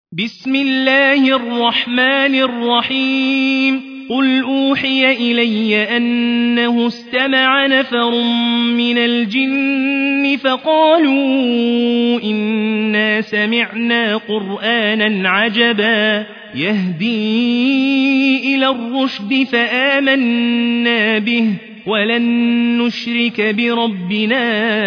بسم الله الرحمن الرحيم قل أوحي إلي أنه استمع نفر من الجن فقالوا إنا سمعنا قرآنا عجبا يهدي إلى الرشد فآمنا به ولن نشرك بربنا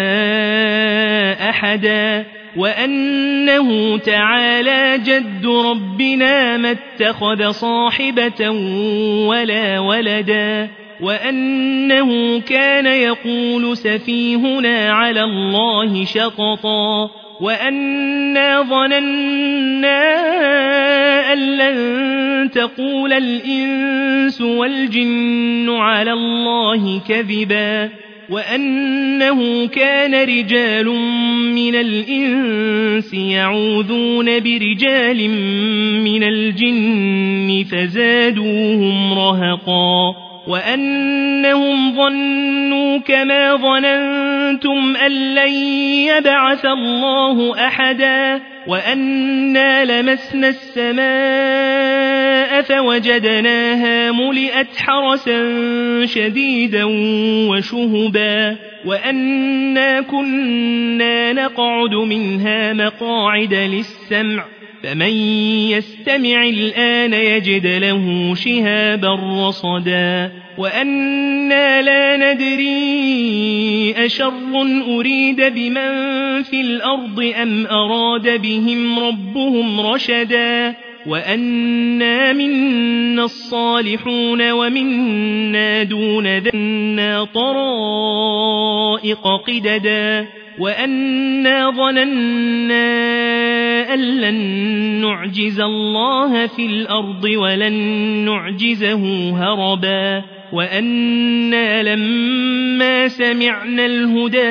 أحدا وأنه تعالى جد ربنا ما اتخذ صاحبة ولا ولدا وأنه كان يقول سفيهنا على الله شططا وأنا ظننا أن لن تقول الإنس والجن على الله كذبا وأنه كان رجال من الإنس يعوذون برجال من الجن فزادوهم رهقا وأنهم ظنوا كما ظننتم أن لن يبعث الله أحدا وأنا لمسنا السماء فوجدناها ملئت حرسا شديدا وشهبا وأنا كنا نقعد منها مقاعد للسمع فمن يستمع الآن يجد له شهابا رصدا وأنا لا ندري أشر أريد بمن في الأرض أم أراد بهم ربهم رشدا وأنا منا الصالحون ومنا دون ذنا طرائق قددا وأنا ظننا أن لن نعجز الله في الأرض ولن نعجزه هربا وأنا لما سمعنا الهدى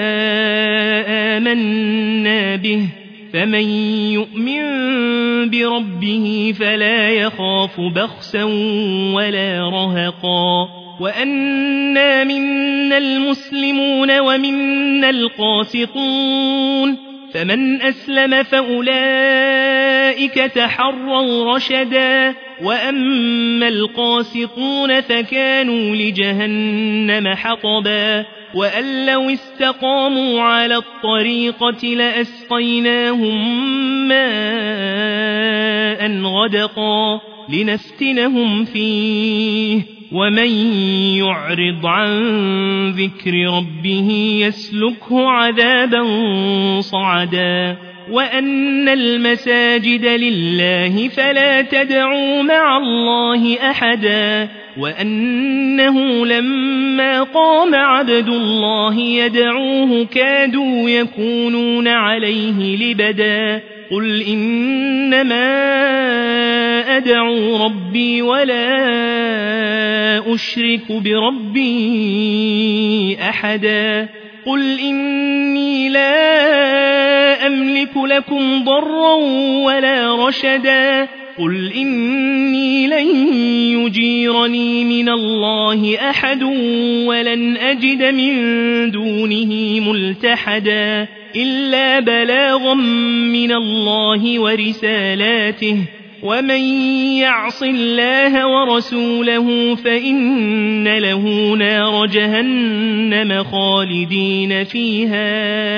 آمنا به فمن يؤمن بربه فلا يخاف بخسا ولا رهقا وأنا منا المسلمون ومنا القاسطون فمن أسلم فأولئك تحروا رشدا وأما القاسطون فكانوا لجهنم حطبا وأن لو استقاموا على الطريقة لأسقيناهم ماء غدقا لنفتنهم فيه ومن يعرض عن ذكر ربه يسلكه عذابا صعدا وأن المساجد لله فلا تدعوا مع الله أحدا وأنه لما قام عبد الله يدعوه كادوا يكونون عليه لبدا قل إنما أدعو ربي ولا أشرك بربي أحدا قل إني لا أملك لكم ضرا ولا رشدا قل إني لن يجيرني من الله أحد ولن أجد من دونه ملتحدا إلا بلاغا من الله ورسالاته ومن يعص الله ورسوله فإن له نار جهنم خالدين فيها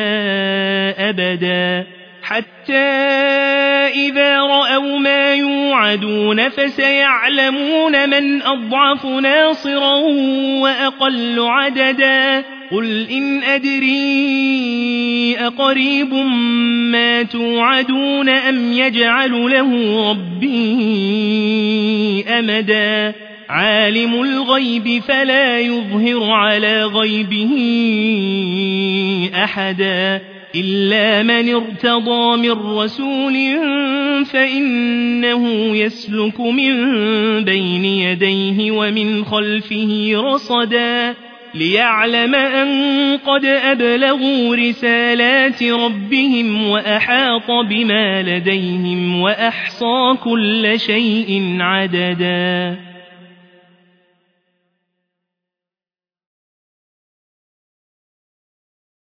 أبدا حتى إذا رأوا ما يوعدون فسيعلمون من أضعف ناصرا وأقل عددا قل إن أدري أقريب ما توعدون أم يجعل له ربي أمدا عالم الغيب فلا يظهر على غيبه أحدا إلا من ارتضى من رسول فإنه يسلك من بين يديه ومن خلفه رصدا ليعلم أن قد أبلغوا رسالات ربهم وأحاط بما لديهم وأحصى كل شيء عددا